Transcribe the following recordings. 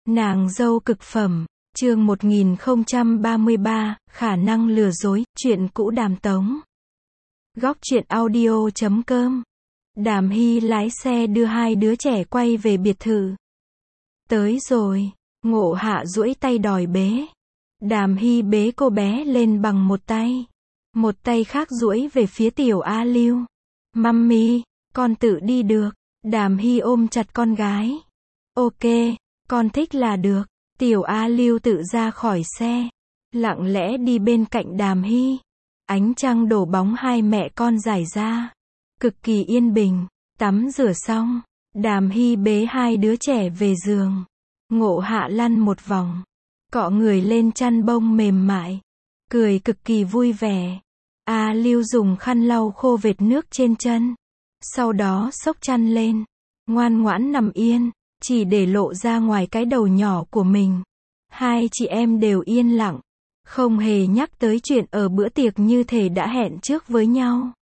Nàng dâu cực phẩm, chương 1033, khả năng lừa dối, chuyện cũ Đàm Tống. Góc truyện audio.com. Đàm Hy lái xe đưa hai đứa trẻ quay về biệt thự. Tới rồi, Ngộ Hạ duỗi tay đòi bế. Đàm Hy bế cô bé lên bằng một tay khác duỗi về phía tiểu A Lưu. Mummy, con tự đi được. Đàm Hy ôm chặt con gái. Ok, con thích là được. Tiểu A Lưu tự ra khỏi xe, lặng lẽ đi bên cạnh Đàm Hy. Ánh trăng đổ bóng hai mẹ con rải ra, cực kỳ yên bình. Tắm rửa xong, Đàm Hy bế hai đứa trẻ về giường. Ngộ Hạ lăn một vòng, cọ người lên chăn bông mềm mại, cười cực kỳ vui vẻ. A Lưu dùng khăn lau khô vệt nước trên chân, sau đó xốc chăn lên, ngoan ngoãn nằm yên, chỉ để lộ ra ngoài cái đầu nhỏ của mình. Hai chị em đều yên lặng, không hề nhắc tới chuyện ở bữa tiệc như thể đã hẹn trước với nhau.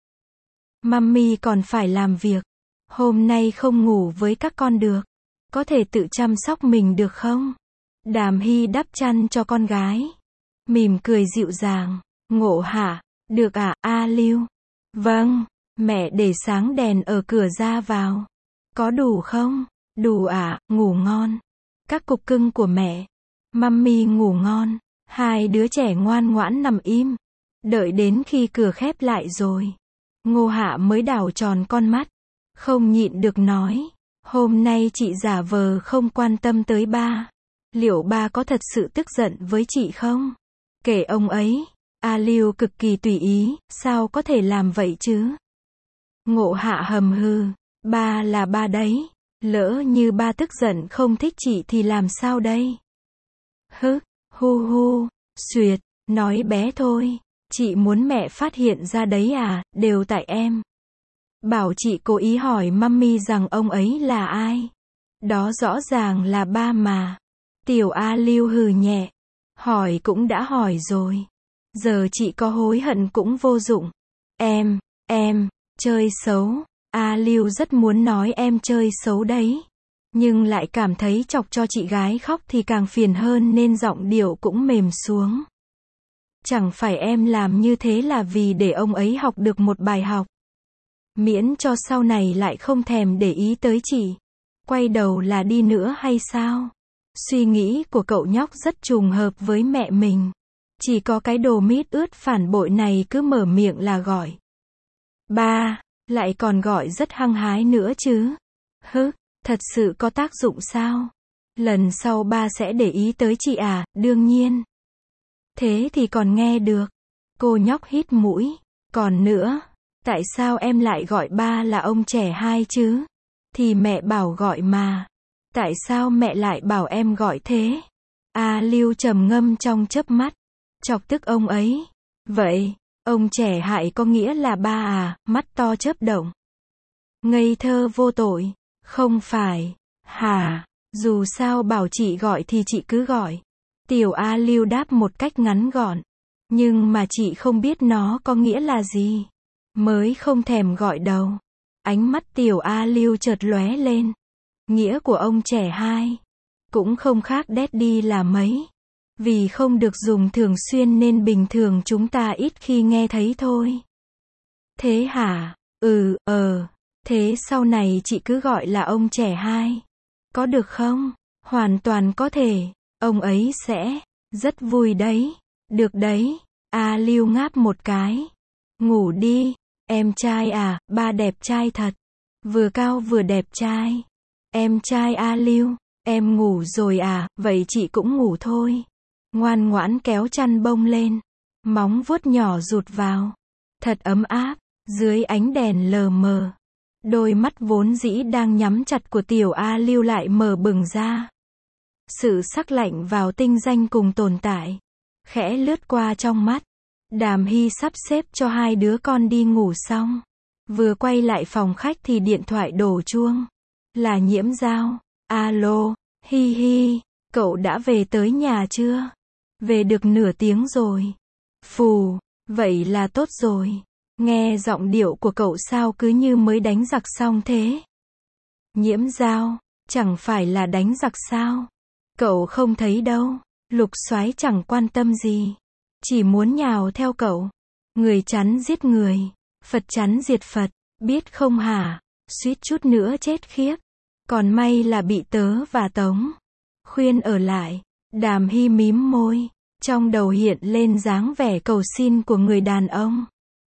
Mummy còn phải làm việc, hôm nay không ngủ với các con được, có thể tự chăm sóc mình được không? Đàm Hy đắp chăn cho con gái, mỉm cười dịu dàng. Ngộ Hạ, được ạ, A Lưu. Vâng, mẹ để sáng đèn ở cửa ra vào. Có đủ không? Đủ ạ, ngủ ngon. Các cục cưng của mẹ. Mummy ngủ ngon. Hai đứa trẻ ngoan ngoãn nằm im. Đợi đến khi cửa khép lại rồi, Ngộ Hạ mới đảo tròn con mắt, không nhịn được nói. Hôm nay chị giả vờ không quan tâm tới ba. Liệu ba có thật sự tức giận với chị không? Kể ông ấy. A Lưu cực kỳ tùy ý, sao có thể làm vậy chứ? Ngộ Hạ hầm hừ. Ba là ba đấy. Lỡ như ba tức giận không thích chị thì làm sao đây? Hứ, hu hu, xuyệt, nói bé thôi. Chị muốn mẹ phát hiện ra đấy à, đều tại em. Bảo chị cố ý hỏi mummy rằng ông ấy là ai. Đó rõ ràng là ba mà. Tiểu A Lưu hừ nhẹ. Hỏi cũng đã hỏi rồi. Giờ chị có hối hận cũng vô dụng. Em, chơi xấu. A Lưu rất muốn nói em chơi xấu đấy, nhưng lại cảm thấy chọc cho chị gái khóc thì càng phiền hơn nên giọng điệu cũng mềm xuống. Chẳng phải em làm như thế là vì để ông ấy học được một bài học, miễn cho sau này lại không thèm để ý tới chị, quay đầu là đi nữa hay sao? Suy nghĩ của cậu nhóc rất trùng hợp với mẹ mình. Chỉ có cái đồ mít ướt phản bội này cứ mở miệng là gọi ba, lại còn gọi rất hăng hái nữa chứ. Hứ, thật sự có tác dụng sao? Lần sau ba sẽ để ý tới chị à? Đương nhiên. Thế thì còn nghe được. Cô nhóc hít mũi. Còn nữa, tại sao em lại gọi ba là ông trẻ hai chứ? Thì mẹ bảo gọi mà. Tại sao mẹ lại bảo em gọi thế? A Lưu trầm ngâm trong chớp mắt, chọc tức ông ấy. Vậy, ông trẻ hại có nghĩa là ba à? Mắt to chớp động. Ngây thơ vô tội. Không phải. Hả? Dù sao bảo chị gọi thì chị cứ gọi. Tiểu A Lưu đáp một cách ngắn gọn. Nhưng mà chị không biết nó có nghĩa là gì. Mới không thèm gọi đâu. Ánh mắt tiểu A Lưu chợt lóe lên. Nghĩa của ông trẻ hai cũng không khác daddy là mấy. Vì không được dùng thường xuyên nên bình thường chúng ta ít khi nghe thấy thôi. Thế hả? Thế sau này chị cứ gọi là ông trẻ hai. Có được không? Hoàn toàn có thể. Ông ấy sẽ rất vui đấy. Được đấy. A Lưu ngáp một cái. Ngủ đi. Em trai à, ba đẹp trai thật. Vừa cao vừa đẹp trai. Em trai A Lưu, em ngủ rồi à? Vậy chị cũng ngủ thôi. Ngoan ngoãn kéo chăn bông lên. Móng vuốt nhỏ rụt vào. Thật ấm áp. Dưới ánh đèn lờ mờ, đôi mắt vốn dĩ đang nhắm chặt của tiểu A Lưu lại mở bừng ra. Sự sắc lạnh vào tinh danh cùng tồn tại, khẽ lướt qua trong mắt. Đàm Hy sắp xếp cho hai đứa con đi ngủ xong, vừa quay lại phòng khách thì điện thoại đổ chuông. Là Nhiễm Giao. Alo, Hi Hi, cậu đã về tới nhà chưa? Về được nửa tiếng rồi. Phù, vậy là tốt rồi. Nghe giọng điệu của cậu sao cứ như mới đánh giặc xong thế? Nhiễm Giao, chẳng phải là đánh giặc sao? Cậu không thấy đâu. Lục Soái chẳng quan tâm gì. Chỉ muốn nhào theo cậu. Người chắn giết người. Phật chắn diệt Phật. Biết không hả? Suýt chút nữa chết khiếp. Còn may là bị tớ và Tống khuyên ở lại. Đàm Hy mím môi. Trong đầu hiện lên dáng vẻ cầu xin của người đàn ông.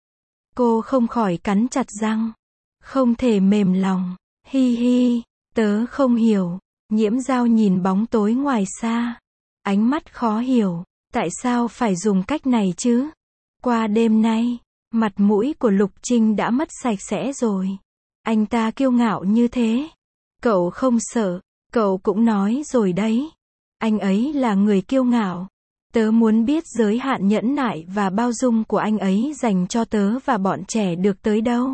Cô không khỏi cắn chặt răng. Không thể mềm lòng. Hi hi. Tớ không hiểu. Nhiễm Dao nhìn bóng tối ngoài xa. Ánh mắt khó hiểu. Tại sao phải dùng cách này chứ? Qua đêm nay, mặt mũi của Lục Trinh đã mất sạch sẽ rồi. Anh ta kiêu ngạo như thế. Cậu không sợ. Cậu cũng nói rồi đấy. Anh ấy là người kiêu ngạo. Tớ muốn biết giới hạn nhẫn nại và bao dung của anh ấy dành cho tớ và bọn trẻ được tới đâu.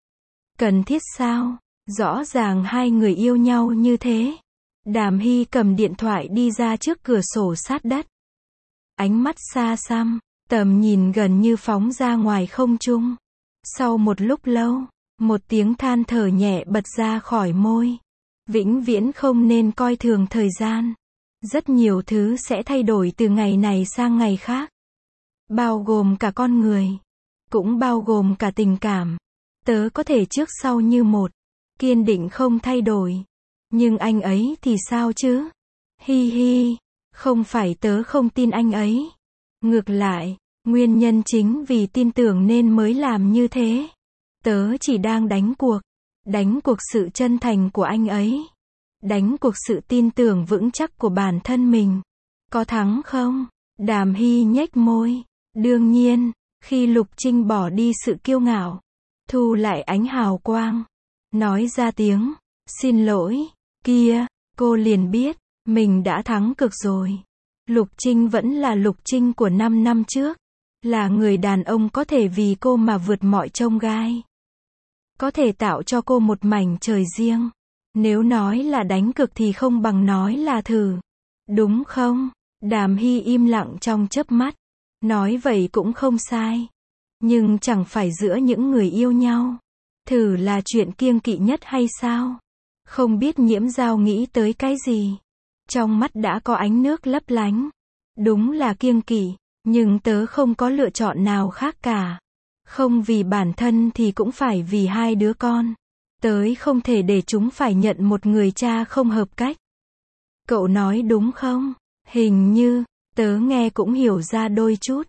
Cần thiết sao? Rõ ràng hai người yêu nhau như thế. Đàm Hy cầm điện thoại đi ra trước cửa sổ sát đất. Ánh mắt xa xăm, tầm nhìn gần như phóng ra ngoài không trung. Sau một lúc lâu, một tiếng than thở nhẹ bật ra khỏi môi. Vĩnh viễn không nên coi thường thời gian. Rất nhiều thứ sẽ thay đổi từ ngày này sang ngày khác. Bao gồm cả con người. Cũng bao gồm cả tình cảm. Tớ có thể trước sau như một. Kiên định không thay đổi. Nhưng anh ấy thì sao chứ? Hi hi. Không phải tớ không tin anh ấy. Ngược lại, nguyên nhân chính vì tin tưởng nên mới làm như thế. Tớ chỉ đang đánh cuộc. Đánh cuộc sự chân thành của anh ấy. Đánh cuộc sự tin tưởng vững chắc của bản thân mình. Có thắng không? Đàm Hy nhếch môi. Đương nhiên, khi Lục Trinh bỏ đi sự kiêu ngạo, thu lại ánh hào quang, nói ra tiếng xin lỗi, kia, cô liền biết, mình đã thắng cực rồi. Lục Trinh vẫn là Lục Trinh của 5 năm trước. Là người đàn ông có thể vì cô mà vượt mọi chông gai. Có thể tạo cho cô một mảnh trời riêng. Nếu nói là đánh cược thì không bằng nói là thử. Đúng không? Đàm Hy im lặng trong chớp mắt. Nói vậy cũng không sai. Nhưng chẳng phải giữa những người yêu nhau. Thử là chuyện kiêng kỵ nhất hay sao? Không biết Nhiễm Dao nghĩ tới cái gì. Trong mắt đã có ánh nước lấp lánh. Đúng là kiêng kỵ. Nhưng tớ không có lựa chọn nào khác cả. Không vì bản thân thì cũng phải vì hai đứa con. Tớ không thể để chúng phải nhận một người cha không hợp cách. Cậu nói đúng không? Hình như, tớ nghe cũng hiểu ra đôi chút.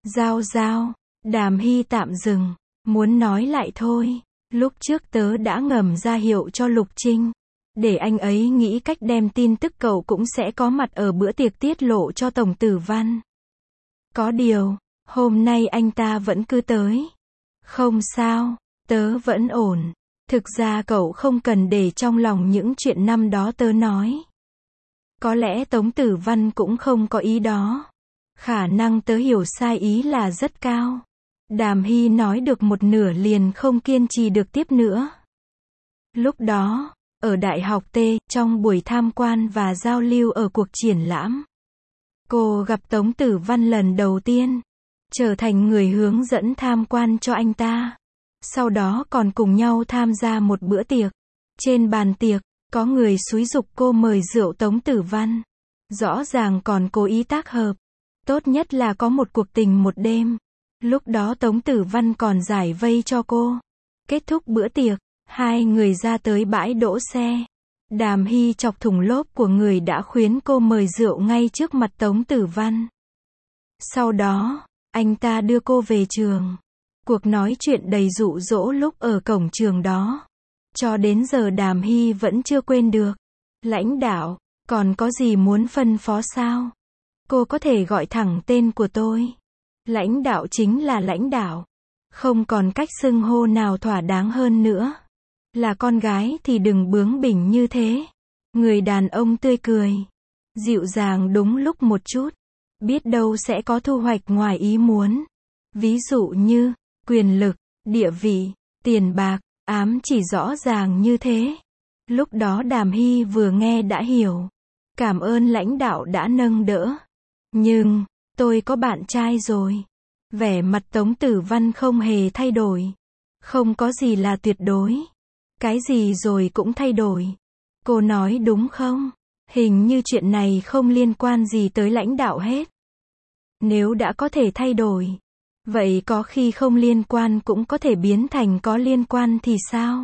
Dao. Đàm Hy tạm dừng. Muốn nói lại thôi. Lúc trước tớ đã ngầm ra hiệu cho Lục Trinh. Để anh ấy nghĩ cách đem tin tức cậu cũng sẽ có mặt ở bữa tiệc tiết lộ cho Tổng Tử Văn. Có điều, hôm nay anh ta vẫn cứ tới. Không sao, tớ vẫn ổn. Thực ra cậu không cần để trong lòng những chuyện năm đó tớ nói. Có lẽ Tống Tử Văn cũng không có ý đó. Khả năng tớ hiểu sai ý là rất cao. Đàm Hy nói được một nửa liền không kiên trì được tiếp nữa. Lúc đó, ở Đại học T, trong buổi tham quan và giao lưu ở cuộc triển lãm, cô gặp Tống Tử Văn lần đầu tiên, trở thành người hướng dẫn tham quan cho anh ta. Sau đó còn cùng nhau tham gia một bữa tiệc. Trên bàn tiệc, có người xúi giục cô mời rượu Tống Tử Văn. Rõ ràng còn cố ý tác hợp. Tốt nhất là có một cuộc tình một đêm. Lúc đó Tống Tử Văn còn giải vây cho cô. Kết thúc bữa tiệc, hai người ra tới bãi đỗ xe. Đàm Hy chọc thủng lốp của người đã khuyến cô mời rượu ngay trước mặt Tống Tử Văn. Sau đó, anh ta đưa cô về trường. Cuộc nói chuyện đầy dụ dỗ lúc ở cổng trường đó. Cho đến giờ Đàm Hy vẫn chưa quên được. Lãnh đạo, còn có gì muốn phân phó sao? Cô có thể gọi thẳng tên của tôi. Lãnh đạo chính là lãnh đạo. Không còn cách xưng hô nào thỏa đáng hơn nữa. Là con gái thì đừng bướng bỉnh như thế. Người đàn ông tươi cười. Dịu dàng đúng lúc một chút. Biết đâu sẽ có thu hoạch ngoài ý muốn. Ví dụ như, quyền lực, địa vị, tiền bạc, ám chỉ rõ ràng như thế. Lúc đó Đàm Hy vừa nghe đã hiểu. Cảm ơn lãnh đạo đã nâng đỡ. Nhưng, tôi có bạn trai rồi. Vẻ mặt Tống Tử Văn không hề thay đổi. Không có gì là tuyệt đối. Cái gì rồi cũng thay đổi. Cô nói đúng không? Hình như chuyện này không liên quan gì tới lãnh đạo hết. Nếu đã có thể thay đổi, vậy có khi không liên quan cũng có thể biến thành có liên quan thì sao?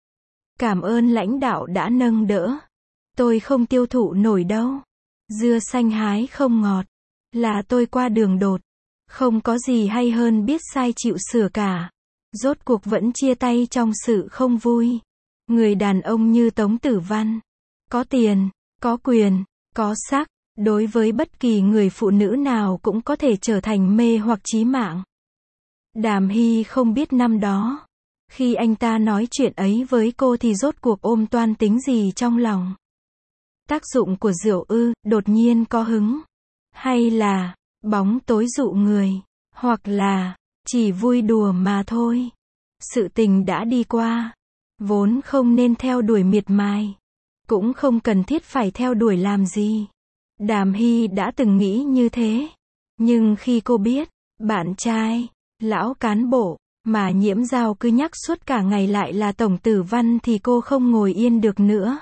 Cảm ơn lãnh đạo đã nâng đỡ. Tôi không tiêu thụ nổi đâu. Dưa xanh hái không ngọt. Là tôi qua đường đột. Không có gì hay hơn biết sai chịu sửa cả. Rốt cuộc vẫn chia tay trong sự không vui. Người đàn ông như Tống Tử Văn. Có tiền, có quyền, có sắc. Đối với bất kỳ người phụ nữ nào cũng có thể trở thành mê hoặc chí mạng. Đàm Hy không biết năm đó, khi anh ta nói chuyện ấy với cô thì rốt cuộc ôm toan tính gì trong lòng. Tác dụng của rượu ư, đột nhiên có hứng. Hay là, bóng tối dụ người. Hoặc là, chỉ vui đùa mà thôi. Sự tình đã đi qua. Vốn không nên theo đuổi miệt mài. Cũng không cần thiết phải theo đuổi làm gì. Đàm Hy đã từng nghĩ như thế. Nhưng khi cô biết, bạn trai, lão cán bộ, mà Nhiễm Dao cứ nhắc suốt cả ngày lại là Tổng Tử Văn thì cô không ngồi yên được nữa.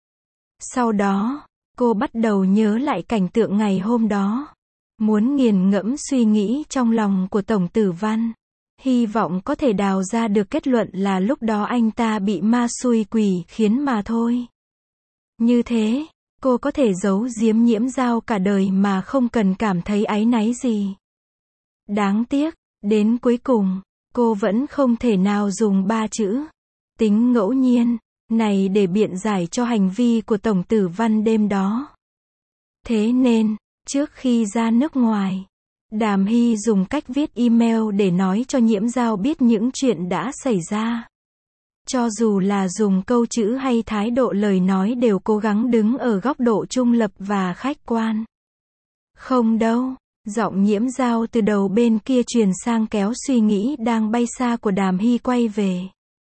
Sau đó, cô bắt đầu nhớ lại cảnh tượng ngày hôm đó. Muốn nghiền ngẫm suy nghĩ trong lòng của Tổng Tử Văn. Hy vọng có thể đào ra được kết luận là lúc đó anh ta bị ma xui quỷ khiến mà thôi. Như thế, cô có thể giấu giếm Nhiễm Dao cả đời mà không cần cảm thấy áy náy gì. Đáng tiếc, đến cuối cùng, cô vẫn không thể nào dùng 3 chữ tính ngẫu nhiên này để biện giải cho hành vi của Tổng Tử Văn đêm đó. Thế nên, trước khi ra nước ngoài, Đàm Hy dùng cách viết email để nói cho Nhiễm Dao biết những chuyện đã xảy ra. Cho dù là dùng câu chữ hay thái độ lời nói đều cố gắng đứng ở góc độ trung lập và khách quan. Không đâu, giọng Nhiễm Dao từ đầu bên kia truyền sang kéo suy nghĩ đang bay xa của Đàm Hy quay về.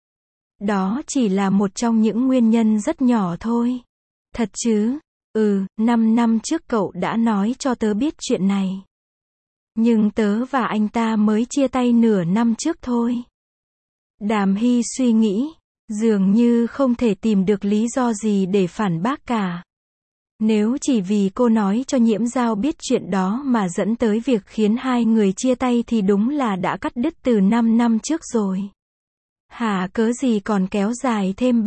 Đó chỉ là một trong những nguyên nhân rất nhỏ thôi. Thật chứ? 5 năm trước cậu đã nói cho tớ biết chuyện này. Nhưng tớ và anh ta mới chia tay nửa năm trước thôi. Đàm Hy suy nghĩ, dường như không thể tìm được lý do gì để phản bác cả. Nếu chỉ vì cô nói cho Nhiễm Dao biết chuyện đó mà dẫn tới việc khiến hai người chia tay thì đúng là đã cắt đứt từ 5 năm trước rồi. Hả, cớ gì còn kéo dài thêm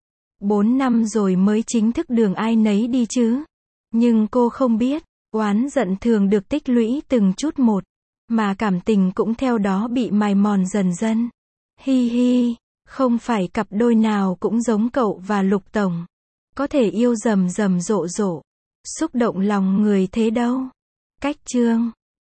4 năm rồi mới chính thức đường ai nấy đi chứ? Nhưng cô không biết, oán giận thường được tích lũy từng chút một, mà cảm tình cũng theo đó bị mài mòn dần dần. Hi hi, không phải cặp đôi nào cũng giống cậu và Lục Tổng. Có thể yêu rầm rầm rộ rộ, xúc động lòng người thế đâu. Cách chương